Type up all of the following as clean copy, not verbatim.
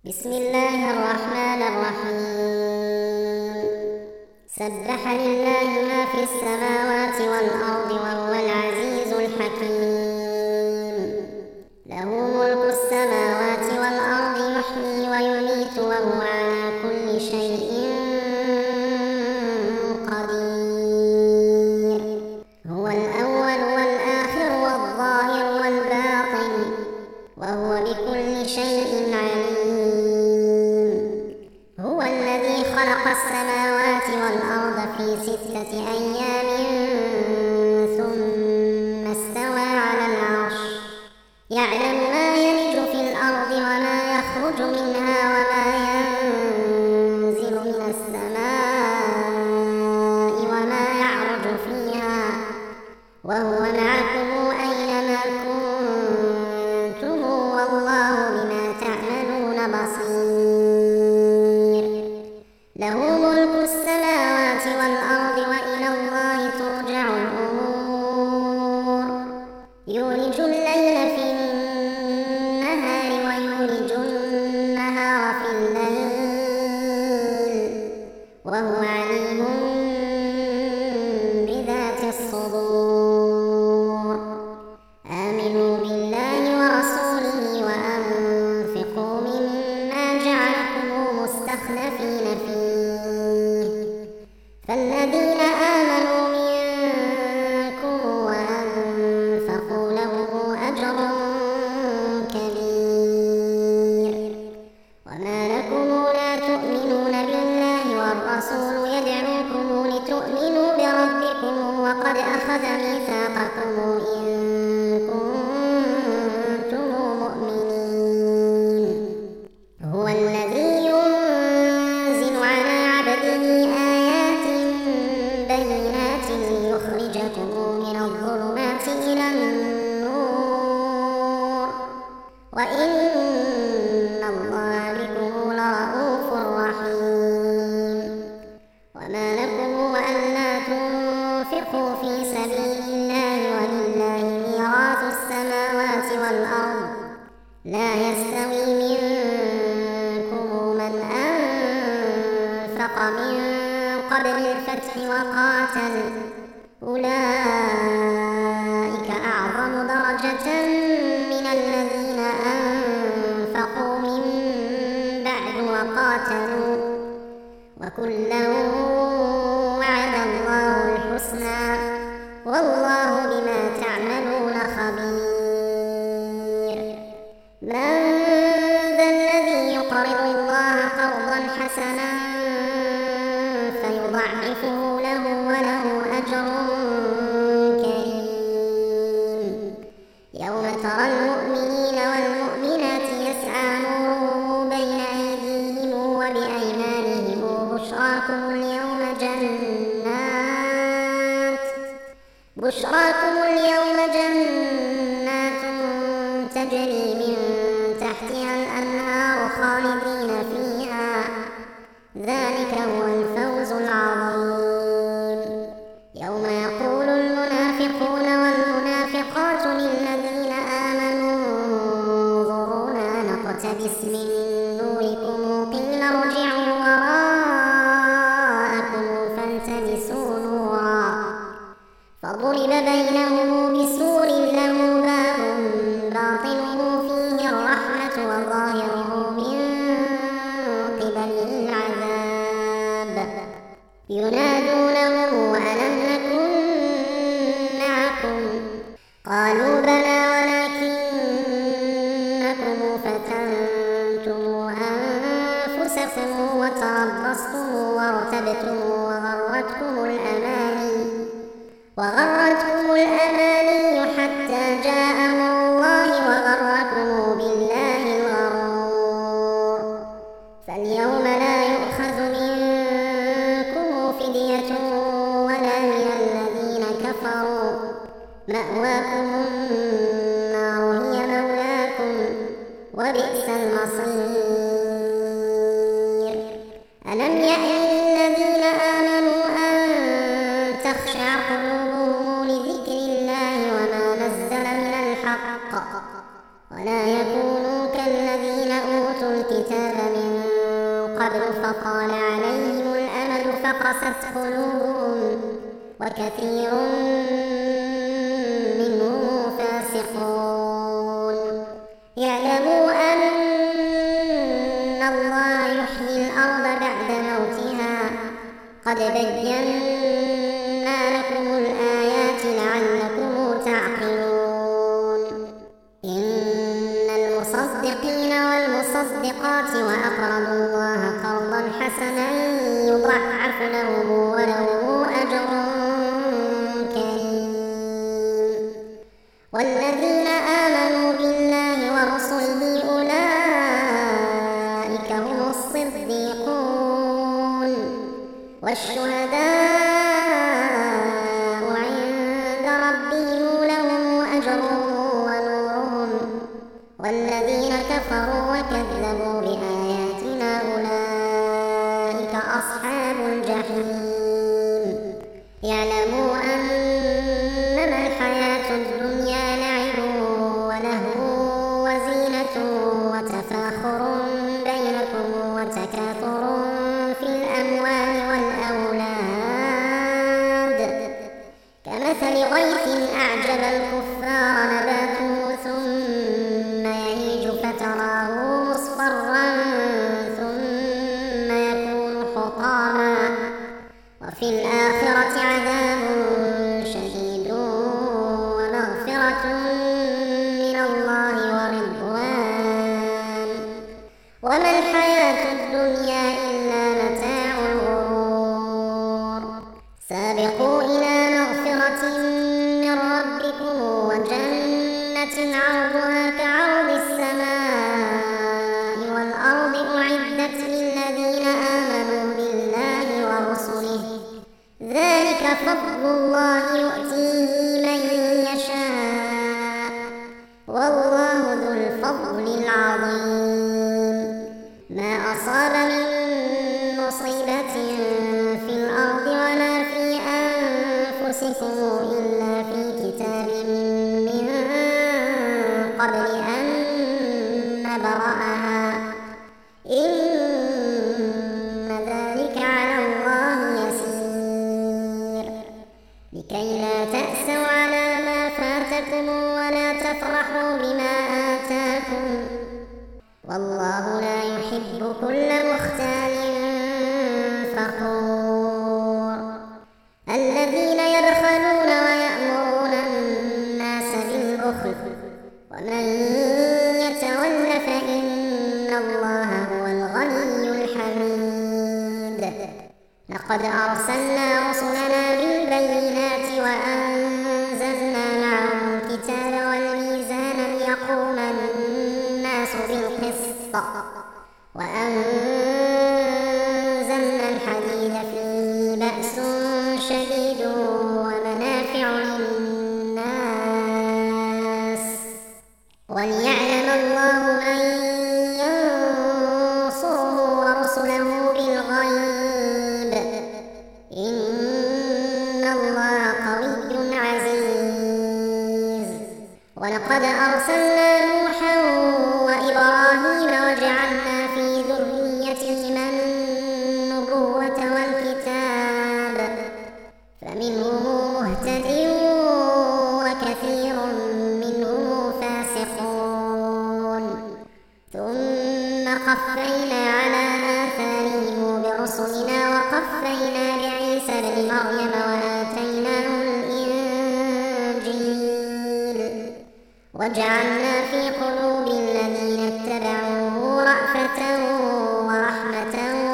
بسم الله الرحمن الرحيم. سبح لله ما في السماوات والأرض وهو العزيز الحكيم. له ملك السماوات والأرض يحيي ويميت وهو على كل شيء قدير. هو الأول والآخر والظاهر والباطن وهو بكل شيء عليم. هو الذي خلق السماوات والأرض في 6 أيام ثم استوى على العرش يعلم ما يلج في الأرض وما يخرج منها وما ينزل من السماء وما يعرج فيها وهو معكم أينما كنتم والله بما تعملون بصير. له ملك السماوات والأرض وإلى الله ترجع الأمور. يولج الليل في النهار ويولج النهار في الليل وهو عليم بذات الصدور. آمنوا بالله ورسوله وأنفقوا مما جعلكم مستخلفين فيه فالذين آمنوا منكم وأنفقوا لهم أجر كبير. وما لكم لا تؤمنون بالله والرسول يدعوكم لتؤمنوا بربكم وقد أخذ ميثاقكم إن كنتم مؤمنين. هو الذي ينزل على عبده آيات بينات ليخرجكم من الظلمات إلى النور وإن الله بكم لرءوف رحيم. وما لكم ألا تنفقوا في سبيل الله ولله ميراث السماوات والأرض لا يستوي منكم من أنفق من قبل الفتح وقاتل أولئك أعظم درجة من الذين أنفقوا من بعد وقاتلوا وكلا وعد الله الحسنى والله بما تعملون خبير. من ذا الذي يقرض الله قرضا حسنا فيضاعفه له وله أجر كريم. يوم ترى المؤمنين والمؤمنات يسعى نورهم بين أيديهم وبأيمانهم بشراكم اليوم جنات تجري من تحتها الأنهار خالدين فيها ذلك هو الفوز العظيم. يوم يقول المنافقون والمنافقات للذين آمنوا انظرونا نقتبس من نوركم قيل ارجعوا وراءكم فالتمسوا نورا فضرب بينهم بسور له باب باطنه فيه الرحمة وظاهره من قبله العذاب ينادونهم ألم نكن معكم قالوا بلى ولكنكم فتنتم أنفسكم وتربصتم وارتبتم وغرتكم الأماني حتى جاء أمر الله وغركم بالله الغرور. فاليوم لا يؤخذ منكم فدية ولا من الذين كفروا مأواكم النار هي مولاكم وبئس المصير. ألم يأن للذين آمنوا أن تخشع قلوبهم لذكر الله وما نزل من الحق ولا يكونوا كالذين أوتوا الكتاب قست قلوبهم وكثير منهم فاسقون يعلموا أن الله يحيي الأرض بعد موتها قد بينا لكم الآيات لعلكم تعقلون إن المصدقين والمصدقات وأقرضوا الله قرضا حسنا يضاعف لهم ولهم أجر كريم والذين آمنوا بالله ورسله أولئك هم الصديقون والشهداء عند ربهم لهم أجرهم ونورهم والذين كفروا وكذبوا بآياتنا أولئك أصحاب الجحيم يعلموا أنما الحياة الدنيا لعب ولهو وزينة وتفاخر بينكم وتكاثر في الأموال والأولاد كمثل غيث أعجب الكفار نباته ثم يهيج فتراه مصفرا ثم يكون حطاما وفي الآخرة عذاب شديد ومغفرة من الله ورضوان وما الحياة الدنيا إلا متاع الغرور سابقوا إلى مغفرة من ربكم وجنة عرضها كعرض السماء والأرض أعدت للذين آمنوا بالله ورسله ذلك فضل الله يؤتيه من يشاء والله ذو الفضل العظيم ما أصاب من مصيبة في الأرض ولا في أنفسكم إلا في كتاب من قبل أن نبرأها إن ذلك على الله يسير لكي لا تأسوا على ما فاتكم ولا تفرحوا بما آتاكم والله لا يحب كل مختال فخور الذين يبخلون ويأمرون الناس بالبخل ومن يتول فإن الله هو الغني الحميد لقد أرسلنا رسلنا بالبينات وأنزلنا معهم الكتاب والميزان ليقوم الناس بالقسط وأنزلنا الحديد فيه بأس شديد ومنافع للناس وليعلم الله من ينصره ورسله بالغيب إن الله قوي عزيز ولقد أرسلنا نوحا وإبراهيم وجعلنا في ذريتهما النبوة والكتاب فمنهم مهتد وكثير منهم فاسقون ثم قفينا على آثارهم برسلنا وقفينا بعيسى ابن مريم وآتيناه الإنجيل وجعلنا في قلوب الذين اتبعوه رأفة ورحمة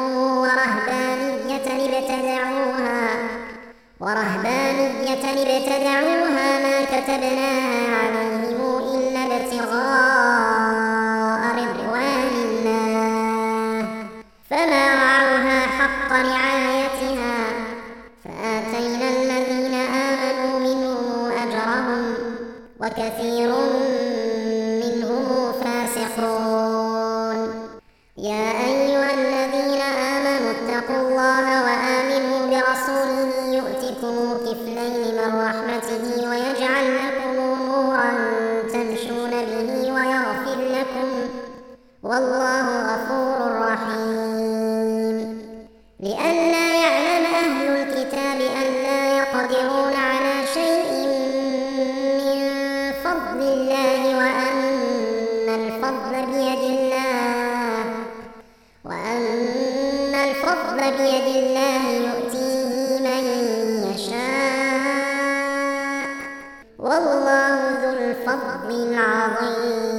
ورهبانية ابتدعوها ما كتبناها عليهم إلا ابتغاء رضوان الله فما رعوها حق رعايتها فآتينا الذين آمنوا منهم أجرهم وكثير منهم فاسقون يا أيها الذين آمنوا اتقوا الله وآمنوا برسوله يؤتكم كفلين من رحمته ويجعل لكم نورا تمشون به ويغفر لكم والله غفور رحيم لئلا يعلم أهل الكتاب ألا يقدرون على شيء من فضل الله وأن الفضل بيد الله يؤتيه من يشاء والله ذو الفضل العظيم.